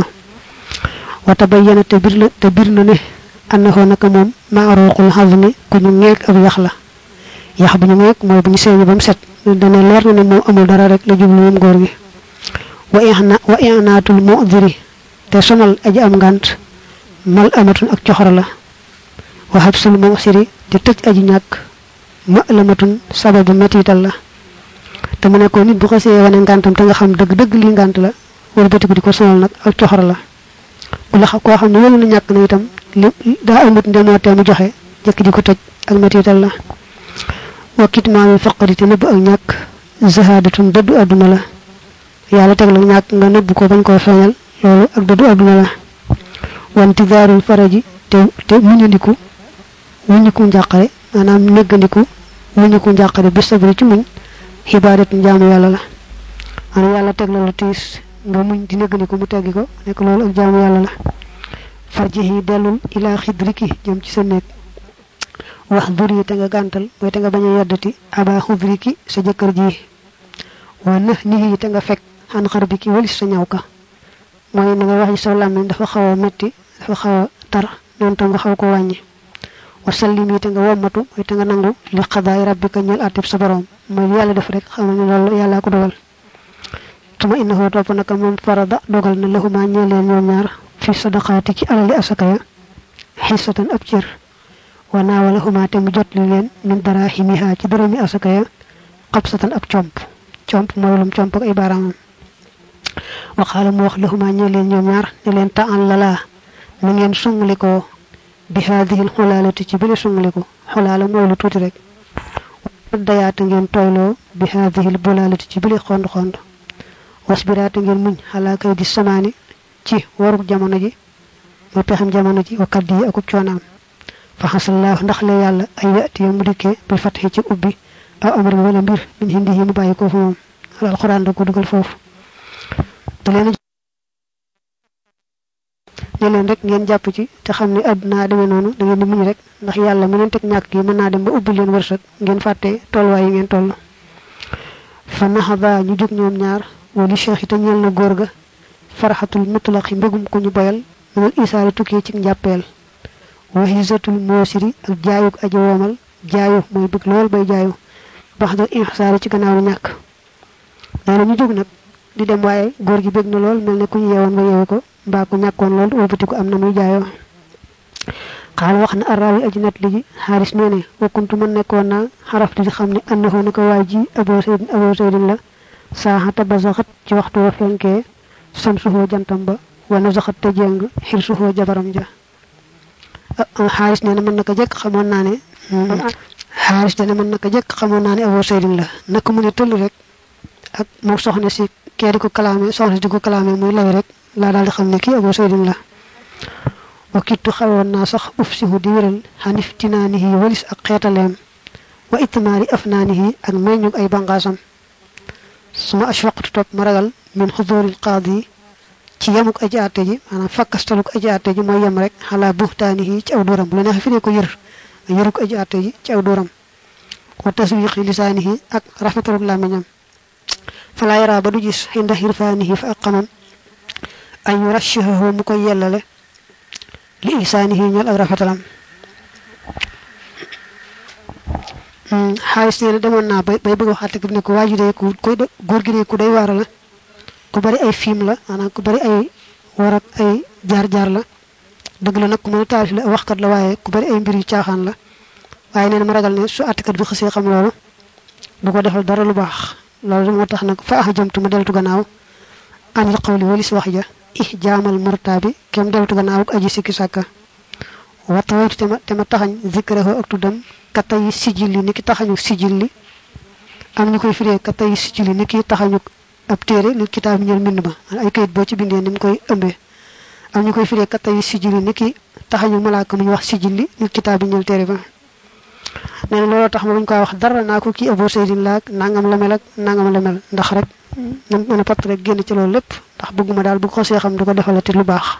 wa tabayyana te bir la te bir na ne annahu naka moom maaruqul hazmi ku ñu ngeek ab yax la yax bu ñu ngeek mooy bu ñu seeñu ba mu set dana leer na ne moom amul dara rek la jublu moom góor gi wa ihna wa i'natul mu'dhiri te sonal aji am ngant mal amatun ak coxor la wa habsul mu'siri te tëj aji ñàkk ma'lamatun sababu metital la te mu ne ko nit bu xasee wane ngantam te nga xam dëgg dëgg li ngant la wala bëtiku di ko sonal nag ak coxor la wala koo xam ne wala na ñàkk na itam li daa amut ndemoo te mu joxe jëkk di ko tëj ak metital la wa kitmaami faqri te nëbb ak ñàkk zahadatun dëddu àdduna la yàlla teg la ñàkk nga nëbb ko bañ koo feeñal loolu ak dëddu àdduna la wantidaarul faraji te te muñandiku wuñuku njàqare maanaam néggandiku wuñuku njàqare bi sabri ci muñ xibaadatu jaamu yàlla la maanaam yàlla teg la lu tiis nga muñ di néggandiku mu teggi ko nekk loolu ak jaamu yàlla la farjihi dellul ilaa xidriki jëm ci sa néeg wax duri te nga gàntal mooy te nga bañ a yeddati aba xudriki sa jëkkër ji wa nëx nihi te nga fekk xan xar bi ki walis sa ñaw ka mooy na nga wax ci sa làmmiñ dafa xaw a metti dafa xaw a tar noonu tam nga xaw ko wàññi wa sallim yi te nga wommatu mooy te nga nangu li xadaay rabbika ñeel atib sa borom mooy yàlla def rek xam ne loolu yàllaa ko dogal tuma innahu topp naka moom farada dogal na lahuma ñeel leen ñoom ñaar fi sadaqaati ci alali asaka ya xissatan ab cër wa naawalahuma te mu jot li leen min darahimiha ci dërëmi asaka ya xabsatan ab comp comp mooy lum comp ak ay baaraamam wa xaala mu wax lahuma ñeel leen ñoom ñaar ne leen ta'an lala na ngeen sungaliko bi haadihi xulalati ci bile sungaliko xulaala mooy lu tuuti rek dayaata ngeen toyloo bi haadihi bulalati ci bile xond xond wasbiraata ngeen muñ xalaa kay di samaani ci waruk jamono ji mooy pexam jamono ji wa kaddi yi akub coonaam fa xasallahu ndax le yàlla ay yatiya mu dikkee bil fatxi ci ubbi aw amri wala mbir min hindi yi mu bàyyi ko fu moom alquran da ko dugal foofu da leen ne leen rek ngeen jàpp ci te xam ne àdduna demee noonu da ngeen di muñ rek ndax yàlla mu leen teg ñàkk yi mën naa dem ba ubbi leen wërsëg ngeen fàtte tolluwaay yi ngeen toll fa naxaba ñu jóg ñoom ñaar wali cheikh te ñeel na góor ga faraxatul mutlaqi mbëggum ku ñu boyal minal isaari tukkee ci njàppeel wa hizatul moosiri ak jaayuk aji woomal jaayu mooy bëgg lool bay jaayu bax dal inxasaari ci gannaaw lu ñàkk nee na ñu jóg nag di dem waaye góor gi bëgg na lool mel ne ku ñu yeewoon ba yeewu ko mbaa ku ñàkkoon lool wëlbati ko am na muy jaayoo xaal wax na araawi aji net li ji xaaris nee ne wakkuntu man nekkoon naa xaraf di xam ne annahu naka waa ji abo saydin abo saydin la saaxata bazaxat ci waxtu wa fenkee samsuhu jantam ba wa nazaxat te jeng xirsuhu jabaram ja xaaris nee na mën na ko jëkk xamoon naa ne xaaris dana mën na ko jëkk xamoon naa ne Abu Saydin la naka mu ne tëll rek ak moom soxna si kee di ko kalaame soxna si di ko kalaame muy lawi rek laa daal di xam ne kii Abu Saydin la wa kittu xawoon naa sax uf sihu di wéral xanif tinaanihi walis ak xeetaleem wa itmaari afnaanihi ak meññug ay banqaasam suma ashfaqtu topp ma ragal min xuduril qaadi ci yamuk aji àtte ji maanaam fakkastaluk aji àtte ji mooy yem rek xalaa buxtaanihi ci aw dóoram bu la neexee fi ne ko yër yëruk aji àtte ji ci aw dóoram wa taswiqi lisaanihi ak rafetaluk làmmiñam falaa yaraa ba du gis xinda xirfaanihi fa ak xamam an yurashihahu mu koy yellale li ihsaanihi ñal ak rafetalam xaalis nee na demoon naa bay bay bëgg wax àtte bi ne ko waaju dee ku koy góor gi dee ku day waara la ku bari ay film la maanaam ku bari ay war ak ay jaar-jaar la dëgg la nag ku mën a taarif la waxkat la waaye ku bari ay mbir yu caaxaan la waaye nee na ma ragal ne su àttekat bi xësee xam loolu du ko defal dara lu baax loolu moo tax nag fa ah jëmtu ma deltu gannaaw anil qawli walis wax ja ih jaamal murtaabi kem deltu gannaaw ak aji sikki sàkka waxta waytu te ma te ma taxañ zikrahu ak tuddam katay sijil li ni ki taxañu sijil li am ñu koy firee katay sijil li ni ki taxañu ab téere li kitaab ñël mbind ba ay kayit boo ci bindee ni mu koy ëmbee am ñu koy firee katay sijil li ni ki taxañu malaaka mu ñu wax sijil li li kitaab bi ñël téere ba nee na looloo tax ma buñ ko wax dara naa ko kii Abu Saydin laak nangam la mel ak nangam la mel ndax rek man mën a patt rek génn ci loolu lépp ndax bëgguma daal bu ko xosee xam du ko defalati lu baax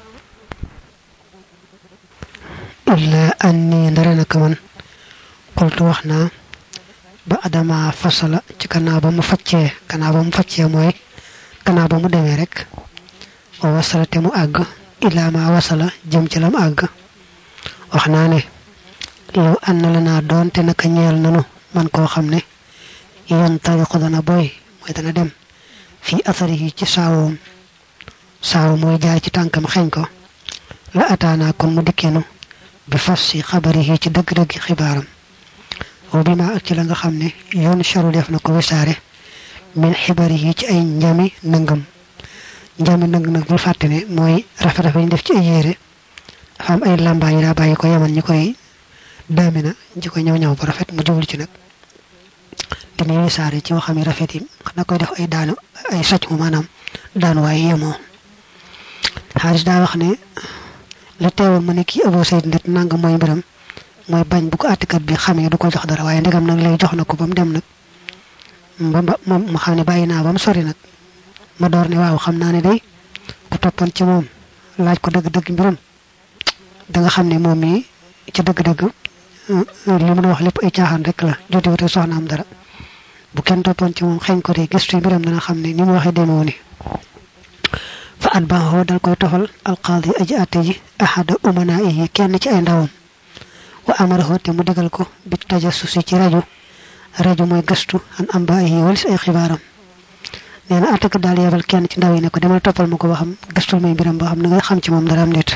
illa anni ndara naka man qultu wax naa ba adama fasala ci gannaaw ba mu faccee gannaaw ba mu faccee mooy gannaaw ba mu demee rek wa wasala te mu àgg illa ma wasala jëm ci lam àgg wax naa ne yow ànd la naa doon te naka ñeel nanu man koo xam ne yoon tariqu dana boy mooy dana dem fii asari yi ci saawoom saaw mooy jaar ci tànkam xeeñ ko la ataanaa kon mu dikkeenu bi fas si xabari yi ci dëgg-dëgg xibaaram wa bi ma ak ci la nga xam ne yoon charu def na ko wisaare min xibari yi ci ay njami nëngam njami nëng nag bul fàtte ne mooy rafet-rafet ñu def ci ay yére dafa am ay làmbaay yi daa bàyyi ko yaman ñu koy daamina ji ko ñëw ñëw bu rafet mu jublu ci nag dina wisaare ci waxam yi rafet yi na koy def ay daanu ay sàcc mu maanaam daanu waaye yemoo xaalis daa wax ne la teewal ma ne kii Abu Saydin nag nanga mooy mbiram mooy bañ bu ko àttikat bi xamee du ko jox dara waaye ndegam nag lay jox na ko ba mu dem nag ba moom ma xam ne bàyyi naa ba mu sori nag ma door ne waaw xam naa ne day ku toppoon ci moom laaj ko dëgg-dëgg mbiram da nga xam ne moom mi ci dëgg-dëgg li mu wax lépp ay caaxaan rek la joti wate soxna am dara bu kenn toppoon ci moom xeeñ ko te gëstu mbiram dana xam ne ni mu waxee demewu ni fa at baaxoo dal koy tofal alqaadi aji àtte ji ahada umana yi kenn ci ay ndawam wa amarahu te mu digal ko bi tajassusi ci rajo rajo mooy gëstu an amba yi walis ay xibaaram nee na àttekat daal yebal kenn ci ndaw yi ne ko demal toppal ma ko ba xam gëstul may mbiram ba xam na nga xam ci moom dara am nit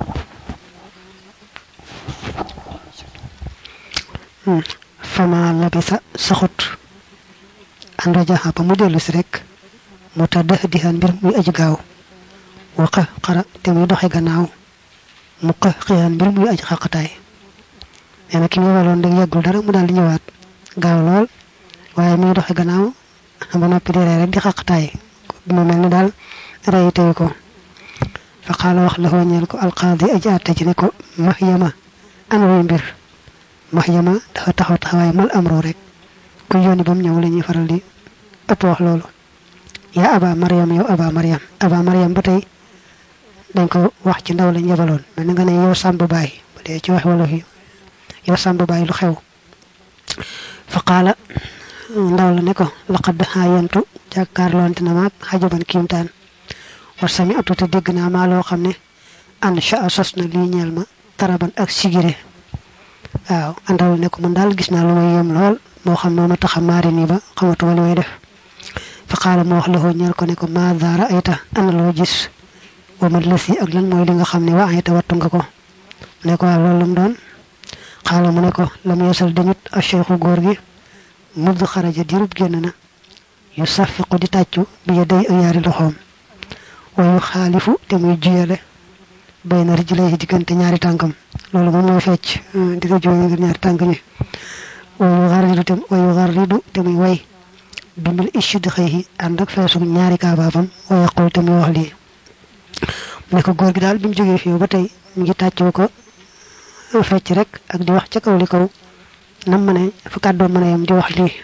fama labisa saxut an rajaxa ba mu dellu si rek mu tàdd dihan mbir muy aji gaaw wa xa xara te muy doxe gannaaw mu xa xiyan mbir muy aji xaqataay nee na ki mu waloon dag yàggul dara mu daal di ñëwaat gaaw lool waaye muy doxe gannaaw ba noppi di rey rek di xaqataay mu mel ni daal rey tey ko fa xaala wax la ñeel ko alqaadi aji àtte ci ne ko Mahyama ana way mbir Mahyama dafa taxaw taxawaay mal amro rek ku yónni ba mu ñëw la ñuy faral di ëpp wax loolu yaa aba Maryam yow aba Maryam aba Maryam ba tey dañ ko wax ci ndaw lañ yebaloon mel ni nga ne yow Samba Baye bu dee ci wax wolof yi yow Samba Baye lu xew fa qaala ndaw la ne ko laqad xaayantu jàkkaarloonte na maag xajaban kiimtaan war sami atu te dégg naa maa loo xam ne an sha sos na lii ñeel ma taraban ak sigire waaw ndaw la ne ko man daal gis naa lu may yem lool moo xam moo ma tax a maari nii ba xamatuma li may def fa qaala ma wax la ñeel ko ne ko maa daara ayta ana loo gis wa ma lësi ak lan mooy li nga xam ne waa ayta wattu nga ko ne ko waaw loolu lam doon xaala mu ne ko lam yeesal dañut a cheikhu góor gi mudd xaraja dirub génn na yu safiqu di tàccu bi yaday ak yaari loxoom wa yu xaalifu te muy juyale bayna rijlay diggante ñaari tànkam loolu moom moo fecc di ko juyale ñaari tànk ñi wa yu xarridu te wa yu xarridu te muy way bimil ishid xëy ànd ak feesu ñaari kaabaabam wa yaqul te muy wax lii mu ne ko góor gi daal bi mu jógee fii ba tey mi ngi tàccoo ko fecc rek ak di wax ca kaw li kaw nam ma ne fa kàddoo mën a yem di wax lii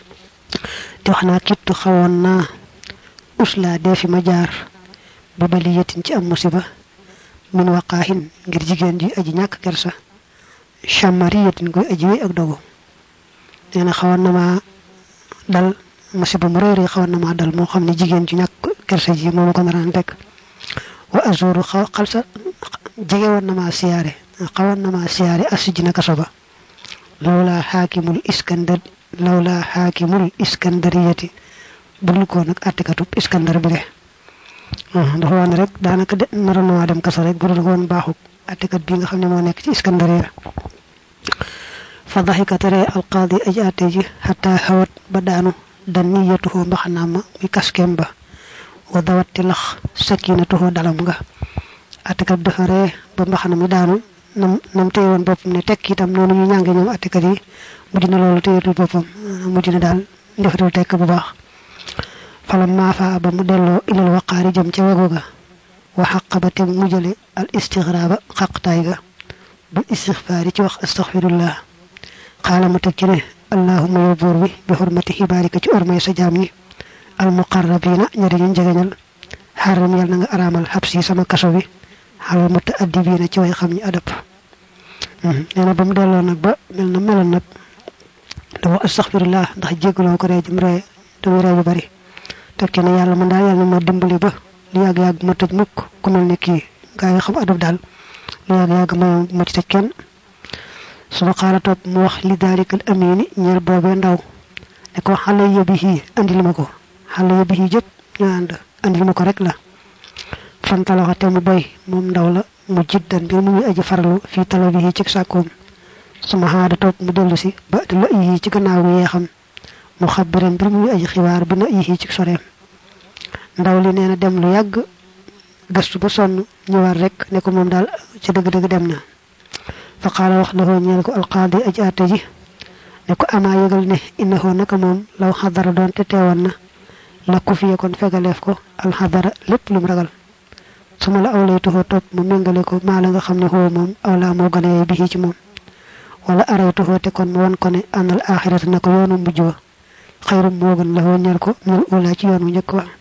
di wax naa kittu xawoon naa usla dee fi ma jaar bi baliyatin ci am musiba min waqaahin ngir jigéen ji aji ñàkk kersa chamariyatin koy aji wi ak dogu nee na xawoon na ma dal musiba mu réy réy xawoon na ma dal moo xam ne jigéen ji ñàkk kersa ji moo ma ko naraan teg wa azuru xaw xalsa jege woon na ma siyaare xawoon na ma siyaare asijina kaso ba lawla xaakimul iskandar lawla xaakimul iskandariyati budul ko nag attikatub iskandar bi le dafa woon rek daanaka de naroon na maa dem kaso rek budul ko woon baaxu attikat bi nga xam ne moo nekk ci iskandariya fa daxika tere alqaadi aji atte ji xataa xawat ba daanu daniyatuhu mbaxanaam ma muy kaskeem ba wa dawatti lax sakinatuhu dalam nga attikat dafa ree ba mbaxana mi daanu nam nam téye woon boppam ne tekk itam noonu ñu ñànge ñoom attikat yi mujj na loolu téyetul boppam mujj na daal defatul tekk bu baax falam maafa ba mu delloo ilal waqaari jëm ca wego ga wa xaq ba te mu jële al istixraaba xaqtaay ga bu istixfaari ci wax astaxfirullah xaala mu teg ci ne allahuma yow buur bi bi xurmati xibaarika ci ormay sa jaam ñi al muqarrabina ñari ñu jegeñal xaram yàlla na nga araamal xabsi sama kaso bi xalal mutta addibiina ci way xam ñi adab nee na ba mu delloo nag ba mel na meloon nag da wax astaxfirullah ndax jéggaloo ko ree jëm ree damuy ree bu bari teg ci ne yàlla man daal yàlla ma dimbali ba lu yàgg-yàgg ma tëj mukk ku mel ne kii gaa yi xam adab daal lu yàgg-yàgg ma ma ci tëj kenn suma xaala topp mu wax li daalikal amini ñeel boobee ndaw ne ko xale yëbi xii andil ma ko xale yëbi xii jëpp ñu ànd andil ma ko rek la fantaloxa te mu boy moom ndaw la mu jiddan bi mu ngi aji farlu fii talo bi xii ci sàkkoom suma xaada topp mu dellu si ba di la yi ci gannaaw gu yeexam mu xabbiram bi mu ngi aji xibaar bi na yi ci soreem ndaw li nee na dem lu yàgg gëstu ba sonn ñëwaat rek ne ko moom daal ci dëgg-dëgg dem na fa qaala wax la ñeel ko alqaadi aji atte ji ne ko amaa yëgal ne innahu naka moom law xadara doon te teewoon na la ku fiye kon fegaleef ko alxadara lépp lum ragal su ma la awlaytuhoo topp mu méngale ko maa la nga xam ne xoo moom awlaa moo gën a yey bi ci moom wala araytuhoo te kon mu won ko ne àndal axirata na ko yoonu mujj wa xayrum moo gën la ñeel ko ñel ula ci yoon wu njëkk wa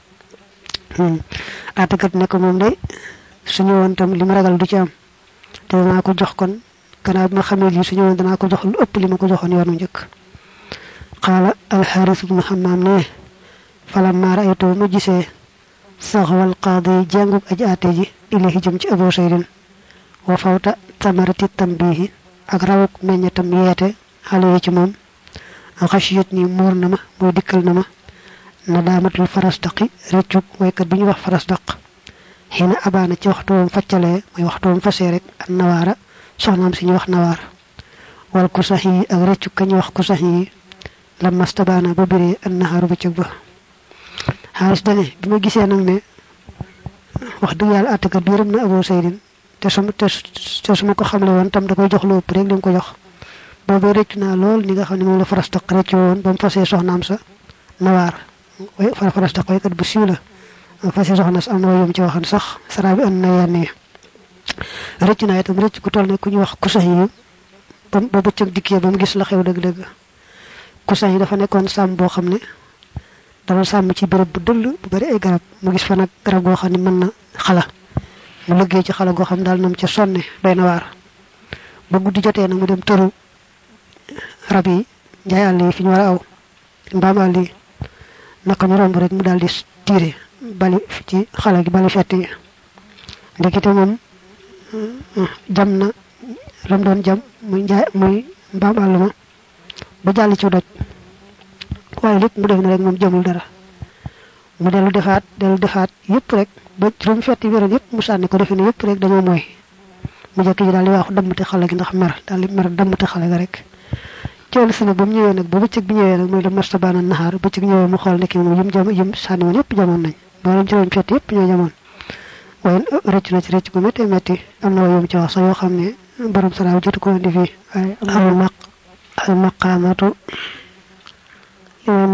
atekat ne ko moom day suñu woon tam li ma ragal du ci am te danaa ko jox kon gannaaw bi ma xamee lii suñu woon danaa ko jox lu ëpp li ma ko joxoon yoonu njëkk qaala alxaaris ibnu xamaam ne falammaa ra'aytu ma gisee saxwal qaadi jàngub aji aate ji ilahi jëm ci Abu Saydin wa fawta tamarati tambihi ak rawuk meññatam yeete xale yi ci moom xasiyat ni muur na ma mooy dikkal na ma na daamatul farasdaqi rëccug waykat bi ñu wax farasdaq xina abaana ci waxtuwam faccalee mooy waxtuwam fasee rek ak nawaara soxnaam si ñu wax nawaar wal kusax yi ak rëccug ka ñu wax kusax yi la mastabaana ba biree an naxaaru bëccëg ba xaalis dane bi ma gisee nag ne wax dëgg yàlla àttekat bi yërëm na Abu Saydin te suma te su ma ko xamle woon tam da koy jox lu ëpp rek li mu ko jox boobee rëccu naa lool ni nga xam ne moom la farasdaq rëccu woon ba mu fasee soxnaam sa nawaar way farasdaq waykat bu siiw la fasee soxna sa am na wayum ci waxan sax sara bi an na yenn yi rëccu naa itam rëcc ku toll ne ku ñu wax kusax yi ba ba bëccëg dikkee ba mu gis la xew dëgg-dëgg kusax yi dafa nekkoon sàmm boo xam ne dama sàmm ci béréb bu dëll bu bari ay garab mu gis fa nag garab goo xam ne mën na xala mu liggéey ci xala goo xam daal nam ca sonne doy na waar ba guddi jotee nag mu dem tëru rab yi njaay àll yi fi ñu war a aw mbaam àll yi naka ñu romb rek mu daal di tiire bali ci xala gi bali fett yi ndekete moom jam na lam doon jam muy njaay muy mbaam àll ma ba jàll ci doj waaye lépp mu def na rek moom jëmul dara mu dellu defaat dellu defaat yëpp rek ba juróom fetti wéroon yëpp mu sànni ko defe ne yëpp rek dañoo mooy mu jekk ji daal di waaxu dammate xale gi ndax mer daal di mer dammate xale ga rek ciol sunu bu ñëwé nak bu bëccëg bi ñëwé nak moy la martabana nahar bëccëg ñëwé mu xol nek mu yim jam yim sani won yépp jamon nañ borom juroom fet yépp ñoo jamon waye recc na ci recc gu metti metti am na yum ci wax sa yo xamne borom sala jitu ko indi fi ay al maq al maqamatu